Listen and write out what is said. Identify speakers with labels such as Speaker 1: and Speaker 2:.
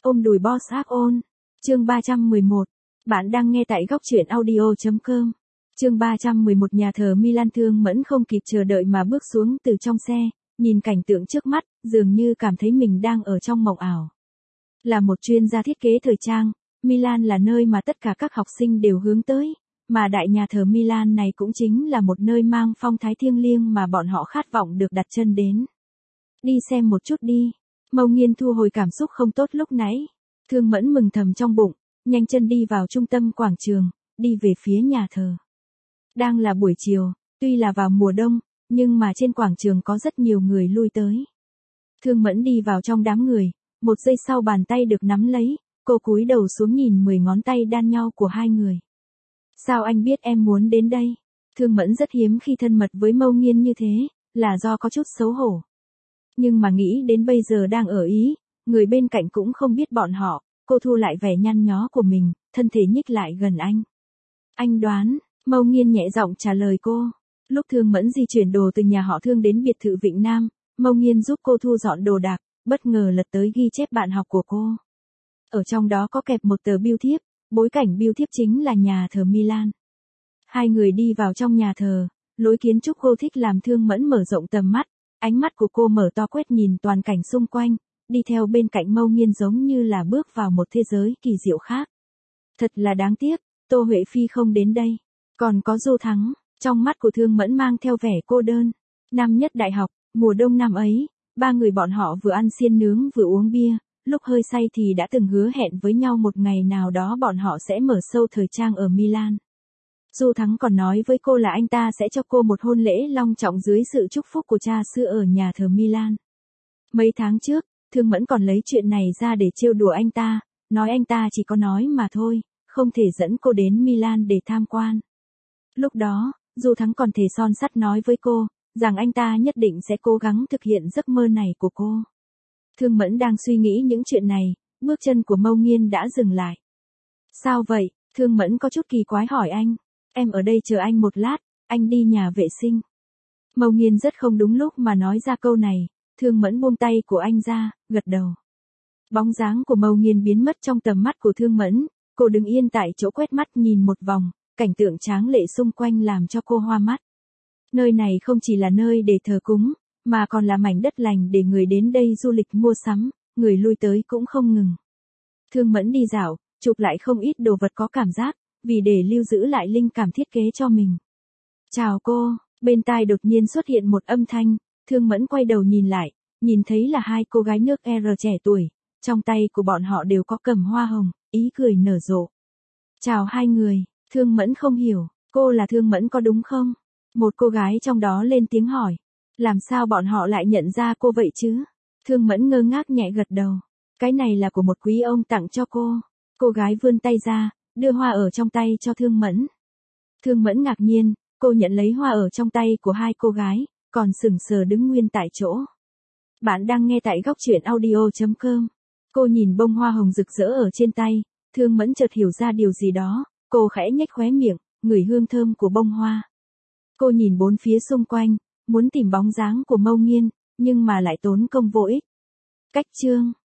Speaker 1: Ôm đùi boss áp ôn. Chương 311. Bạn đang nghe tại góc truyện audio.com. Chương 311. Nhà thờ Milan. Thương Mẫn không kịp chờ đợi mà bước xuống từ trong xe, nhìn cảnh tượng trước mắt, dường như cảm thấy mình đang ở trong mộng ảo. Là một chuyên gia thiết kế thời trang, Milan là nơi mà tất cả các học sinh đều hướng tới, mà đại nhà thờ Milan này cũng chính là một nơi mang phong thái thiêng liêng mà bọn họ khát vọng được đặt chân đến. Đi xem một chút đi. Mâu Nghiên thu hồi cảm xúc không tốt lúc nãy. Thương Mẫn mừng thầm trong bụng, nhanh chân đi vào trung tâm quảng trường, đi về phía nhà thờ. Đang là buổi chiều, tuy là vào mùa đông, nhưng mà trên quảng trường có rất nhiều người lui tới. Thương Mẫn đi vào trong đám người, một giây sau bàn tay được nắm lấy, cô cúi đầu xuống nhìn 10 ngón tay đan nhau của hai người. Sao anh biết em muốn đến đây? Thương Mẫn rất hiếm khi thân mật với Mâu Nghiên như thế, là do có chút xấu hổ. Nhưng mà nghĩ đến bây giờ đang ở Ý, người bên cạnh cũng không biết bọn họ, cô thu lại vẻ nhăn nhó của mình, thân thể nhích lại gần anh. Anh đoán, Mâu Nghiên nhẹ giọng trả lời cô. Lúc Thương Mẫn di chuyển đồ từ nhà họ Thương đến biệt thự Vịnh Nam, Mâu Nghiên giúp cô thu dọn đồ đạc, bất ngờ lật tới ghi chép bạn học của cô. Ở trong đó có kẹp một tờ bưu thiếp, bối cảnh bưu thiếp chính là nhà thờ Milan. Hai người đi vào trong nhà thờ, lối kiến trúc Gothic làm Thương Mẫn mở rộng tầm mắt, ánh mắt của cô mở to quét nhìn toàn cảnh xung quanh, đi theo bên cạnh Mâu Nghiên giống như là bước vào một thế giới kỳ diệu khác. Thật là đáng tiếc, Tô Huệ Phi không đến đây. Còn có Du Thắng, trong mắt của Thương Mẫn mang theo vẻ cô đơn. Năm nhất đại học, mùa đông năm ấy, ba người bọn họ vừa ăn xiên nướng vừa uống bia, lúc hơi say thì đã từng hứa hẹn với nhau một ngày nào đó bọn họ sẽ mở show thời trang ở Milan. Du Thắng còn nói với cô là anh ta sẽ cho cô một hôn lễ long trọng dưới sự chúc phúc của cha xưa ở nhà thờ Milan. Mấy tháng trước, Thương Mẫn còn lấy chuyện này ra để trêu đùa anh ta, nói anh ta chỉ có nói mà thôi, không thể dẫn cô đến Milan để tham quan. Lúc đó, Du Thắng còn thề son sắt nói với cô, rằng anh ta nhất định sẽ cố gắng thực hiện giấc mơ này của cô. Thương Mẫn đang suy nghĩ những chuyện này, bước chân của Mâu Nghiên đã dừng lại. Sao vậy? Thương Mẫn có chút kỳ quái hỏi anh. Em ở đây chờ anh một lát, anh đi nhà vệ sinh. Mâu Nghiên rất không đúng lúc mà nói ra câu này, Thương Mẫn buông tay của anh ra, gật đầu. Bóng dáng của Mâu Nghiên biến mất trong tầm mắt của Thương Mẫn, cô đứng yên tại chỗ quét mắt nhìn một vòng, cảnh tượng tráng lệ xung quanh làm cho cô hoa mắt. Nơi này không chỉ là nơi để thờ cúng, mà còn là mảnh đất lành để người đến đây du lịch mua sắm, người lui tới cũng không ngừng. Thương Mẫn đi dạo, chụp lại không ít đồ vật có cảm giác, vì để lưu giữ lại linh cảm thiết kế cho mình. Chào cô, bên tai đột nhiên xuất hiện một âm thanh, Thương Mẫn quay đầu nhìn lại, nhìn thấy là hai cô gái nước R trẻ tuổi, trong tay của bọn họ đều có cầm hoa hồng, ý cười nở rộ. Chào hai người, Thương Mẫn không hiểu, cô là Thương Mẫn có đúng không? Một cô gái trong đó lên tiếng hỏi, làm sao bọn họ lại nhận ra cô vậy chứ? Thương Mẫn ngơ ngác nhẹ gật đầu, cái này là của một quý ông tặng cho cô. Cô gái vươn tay ra, đưa hoa ở trong tay cho Thương Mẫn. Thương Mẫn ngạc nhiên, cô nhận lấy hoa ở trong tay của hai cô gái, còn sững sờ đứng nguyên tại chỗ. Bạn đang nghe tại góc truyện audio.com. Cô nhìn bông hoa hồng rực rỡ ở trên tay, Thương Mẫn chợt hiểu ra điều gì đó, cô khẽ nhếch khóe miệng, ngửi hương thơm của bông hoa. Cô nhìn bốn phía xung quanh, muốn tìm bóng dáng của Mâu Nghiên, nhưng mà lại tốn công vô ích. Cách chương